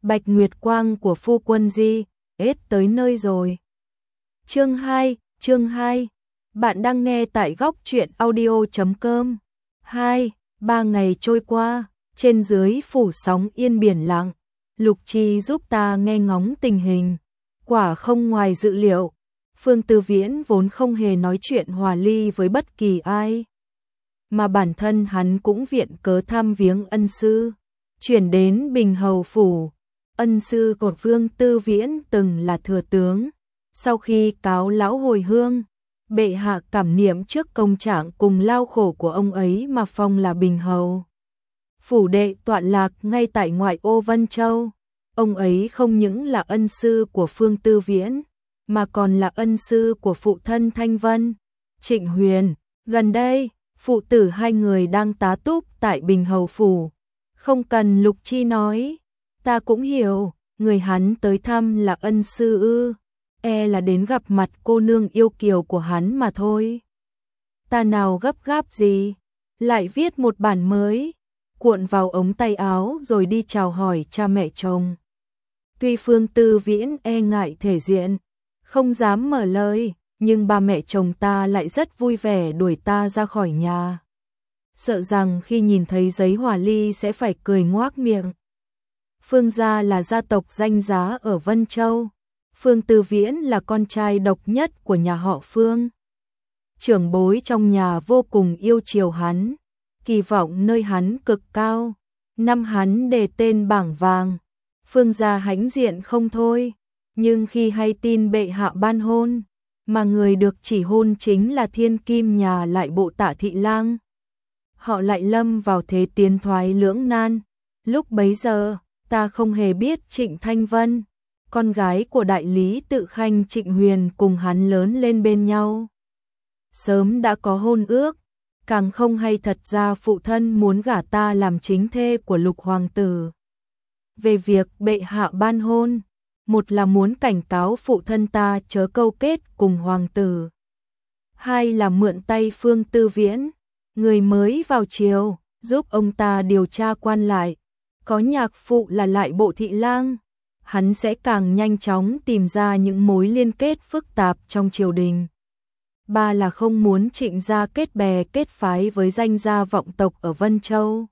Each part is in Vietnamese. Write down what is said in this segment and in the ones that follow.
Bạch Nguyệt Quang của phu quân Di, hết tới nơi rồi. Chương 2, bạn đang nghe tại góc truyện audio.com. 3 ngày trôi qua, trên dưới phủ sóng yên biển lặng, Lục Chi giúp ta nghe ngóng tình hình. Quả không ngoài dự liệu, Phương Tư Viễn vốn không hề nói chuyện hòa ly với bất kỳ ai, mà bản thân hắn cũng viện cớ thăm viếng ân sư, chuyển đến Bình Hầu phủ. Ân sư của Phương Tư Viễn từng là thừa tướng, sau khi cáo lão hồi hương, bệ hạ cảm niệm trước công trạng cùng lao khổ của ông ấy mà phong là Bình Hầu. Phủ đệ tọa lạc ngay tại ngoại ô Vân Châu. Ông ấy không những là ân sư của Phương Tư Viễn, mà còn là ân sư của phụ thân Thanh Vân, Trịnh Huyền. Gần đây, phụ tử hai người đang tá túc tại Bình Hầu phủ. Không cần Lục Chi nói, ta cũng hiểu, người hắn tới thăm là ân sư ư, là đến gặp mặt cô nương yêu kiều của hắn mà thôi. Ta nào gấp gáp gì, lại viết một bản mới, cuộn vào ống tay áo rồi đi chào hỏi cha mẹ chồng. Tuy Phương Tư Viễn ngại thể diện, không dám mở lời, nhưng ba mẹ chồng ta lại rất vui vẻ đuổi ta ra khỏi nhà. Sợ rằng khi nhìn thấy giấy hòa ly sẽ phải cười ngoác miệng. Phương gia là gia tộc danh giá ở Vân Châu. Phương Tư Viễn là con trai độc nhất của nhà họ Phương. Trưởng bối trong nhà vô cùng yêu chiều hắn, kỳ vọng nơi hắn cực cao. Năm hắn đề tên bảng vàng, Phương gia hãnh diện không thôi. Nhưng khi hay tin bệ hạ ban hôn, mà người được chỉ hôn chính là thiên kim nhà lại bộ Tạ thị lang, họ lại lâm vào thế tiến thoái lưỡng nan. Lúc bấy giờ, ta không hề biết Trịnh Thanh Vân, con gái của đại lý tự khanh Trịnh Huyền cùng hắn lớn lên bên nhau, sớm đã có hôn ước, càng không hay thật ra phụ thân muốn gả ta làm chính thê của Lục hoàng tử. Về việc bệ hạ ban hôn, một là muốn cảnh cáo phụ thân ta chớ câu kết cùng hoàng tử, hai là mượn tay Phương Tư Viễn, người mới vào triều, giúp ông ta điều tra quan lại. Có nhạc phụ là lại bộ thị lang, hắn sẽ càng nhanh chóng tìm ra những mối liên kết phức tạp trong triều đình. Ba là không muốn Trịnh gia kết bè kết phái với danh gia vọng tộc ở Vân Châu.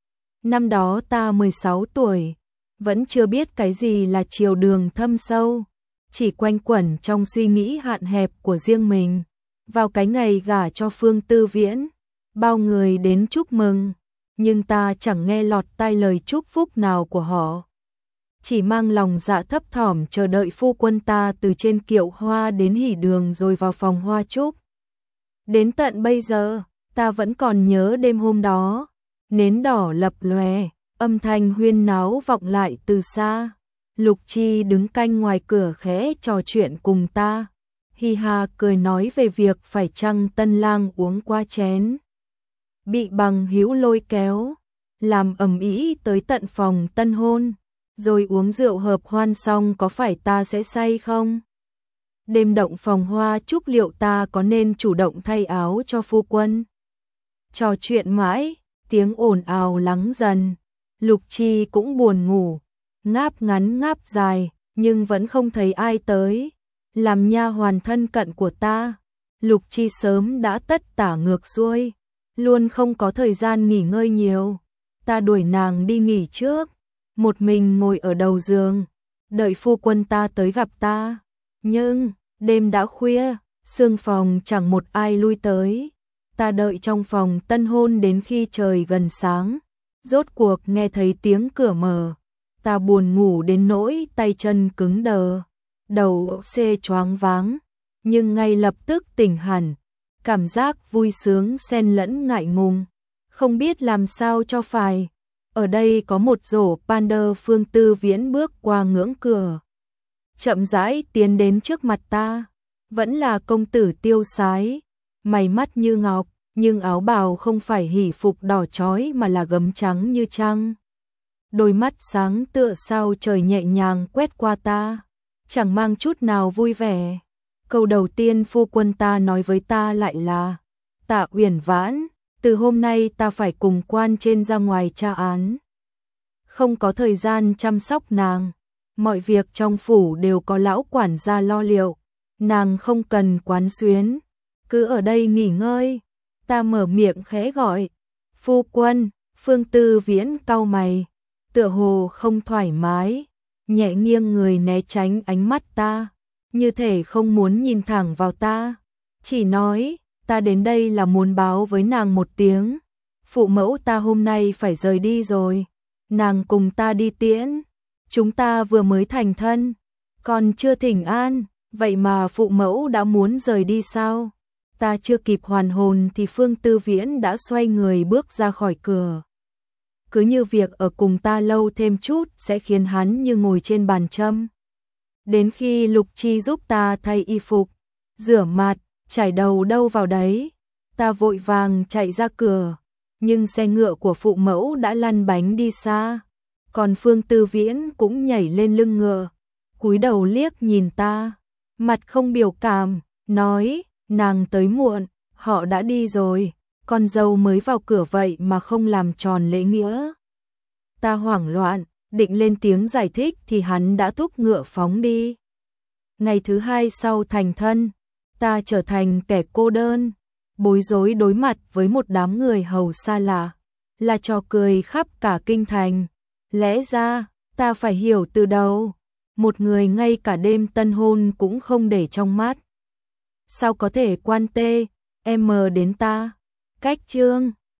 Năm đó ta 16 tuổi, vẫn chưa biết cái gì là triều đường thâm sâu, chỉ quanh quẩn trong suy nghĩ hạn hẹp của riêng mình. Vào cái ngày gả cho Phương Tư Viễn, bao người đến chúc mừng, nhưng ta chẳng nghe lọt tai lời chúc phúc nào của họ. Chỉ mang lòng dạ thấp thỏm chờ đợi phu quân ta từ trên kiệu hoa đến hỉ đường rồi vào phòng hoa chúc. Đến tận bây giờ, ta vẫn còn nhớ đêm hôm đó, nến đỏ lập lòe, âm thanh huyên náo vọng lại từ xa. Lục Chi đứng canh ngoài cửa khẽ trò chuyện cùng ta, hi ha cười nói về việc phải chăng tân lang uống qua chén, bị bằng hữu lôi kéo, làm ầm ĩ tới tận phòng tân hôn, rồi uống rượu hợp hoan xong có phải ta sẽ say không? Đêm động phòng hoa chúc liệu ta có nên chủ động thay áo cho phu quân? Trò chuyện mãi, tiếng ồn ào lắng dần, Lục Chi cũng buồn ngủ, ngáp ngắn ngáp dài, nhưng vẫn không thấy ai tới. Làm nha hoàn thân cận của ta, Lục Chi sớm đã tất tả ngược xuôi, luôn không có thời gian nghỉ ngơi nhiều. Ta đuổi nàng đi nghỉ trước, một mình ngồi ở đầu giường, đợi phu quân ta tới gặp ta. Nhưng, đêm đã khuya, sương phòng chẳng một ai lui tới. Ta đợi trong phòng tân hôn đến khi trời gần sáng, rốt cuộc nghe thấy tiếng cửa mở. Ta buồn ngủ đến nỗi tay chân cứng đờ, đầu xê choáng váng, nhưng ngay lập tức tỉnh hẳn. Cảm giác vui sướng xen lẫn ngại ngùng, không biết làm sao cho phải. Ở đây có một rổ panda. Phương Tư Viễn bước qua ngưỡng cửa, chậm rãi tiến đến trước mặt ta. Vẫn là công tử tiêu sái, mày mắt như ngọc, nhưng áo bào không phải hỷ phục đỏ chói mà là gấm trắng như trăng. Đôi mắt sáng tựa sao trời nhẹ nhàng quét qua ta, chẳng mang chút nào vui vẻ. Câu đầu tiên phu quân ta nói với ta lại là: Tạ Uyển Vãn, từ hôm nay ta phải cùng quan trên ra ngoài tra án. không có thời gian chăm sóc nàng. Mọi việc trong phủ đều có lão quản gia lo liệu, nàng không cần quán xuyến, cứ ở đây nghỉ ngơi. Ta mở miệng khẽ gọi, phu quân. Phương Tư Viễn cau mày, tựa hồ không thoải mái, nhẹ nghiêng người né tránh ánh mắt ta, như thể không muốn nhìn thẳng vào ta. Chỉ nói, ta đến đây là muốn báo với nàng một tiếng, phụ mẫu ta hôm nay phải rời đi rồi, nàng cùng ta đi tiễn. Chúng ta vừa mới thành thân, còn chưa thỉnh an, vậy mà phụ mẫu đã muốn rời đi sao? Ta chưa kịp hoàn hồn thì Phương Tư Viễn đã xoay người bước ra khỏi cửa. Cứ như việc ở cùng ta lâu thêm chút sẽ khiến hắn như ngồi trên bàn châm. Đến khi Lục Chi giúp ta thay y phục, rửa mặt, chải đầu đâu vào đấy, ta vội vàng chạy ra cửa, nhưng xe ngựa của phụ mẫu đã lăn bánh đi xa. Còn Phương Tư Viễn cũng nhảy lên lưng ngựa, cúi đầu liếc nhìn ta, mặt không biểu cảm, nói, nàng tới muộn, họ đã đi rồi, con dâu mới vào cửa vậy mà không làm tròn lễ nghĩa. Ta hoảng loạn, định lên tiếng giải thích thì hắn đã thúc ngựa phóng đi. Ngày thứ hai sau thành thân, ta trở thành kẻ cô đơn, bối rối đối mặt với một đám người hầu xa lạ, là trò cười khắp cả kinh thành. Lẽ ra, ta phải hiểu từ đầu, một người ngay cả đêm tân hôn cũng không để trong mắt. Sao có thể quan tê, em đến ta? Cách chương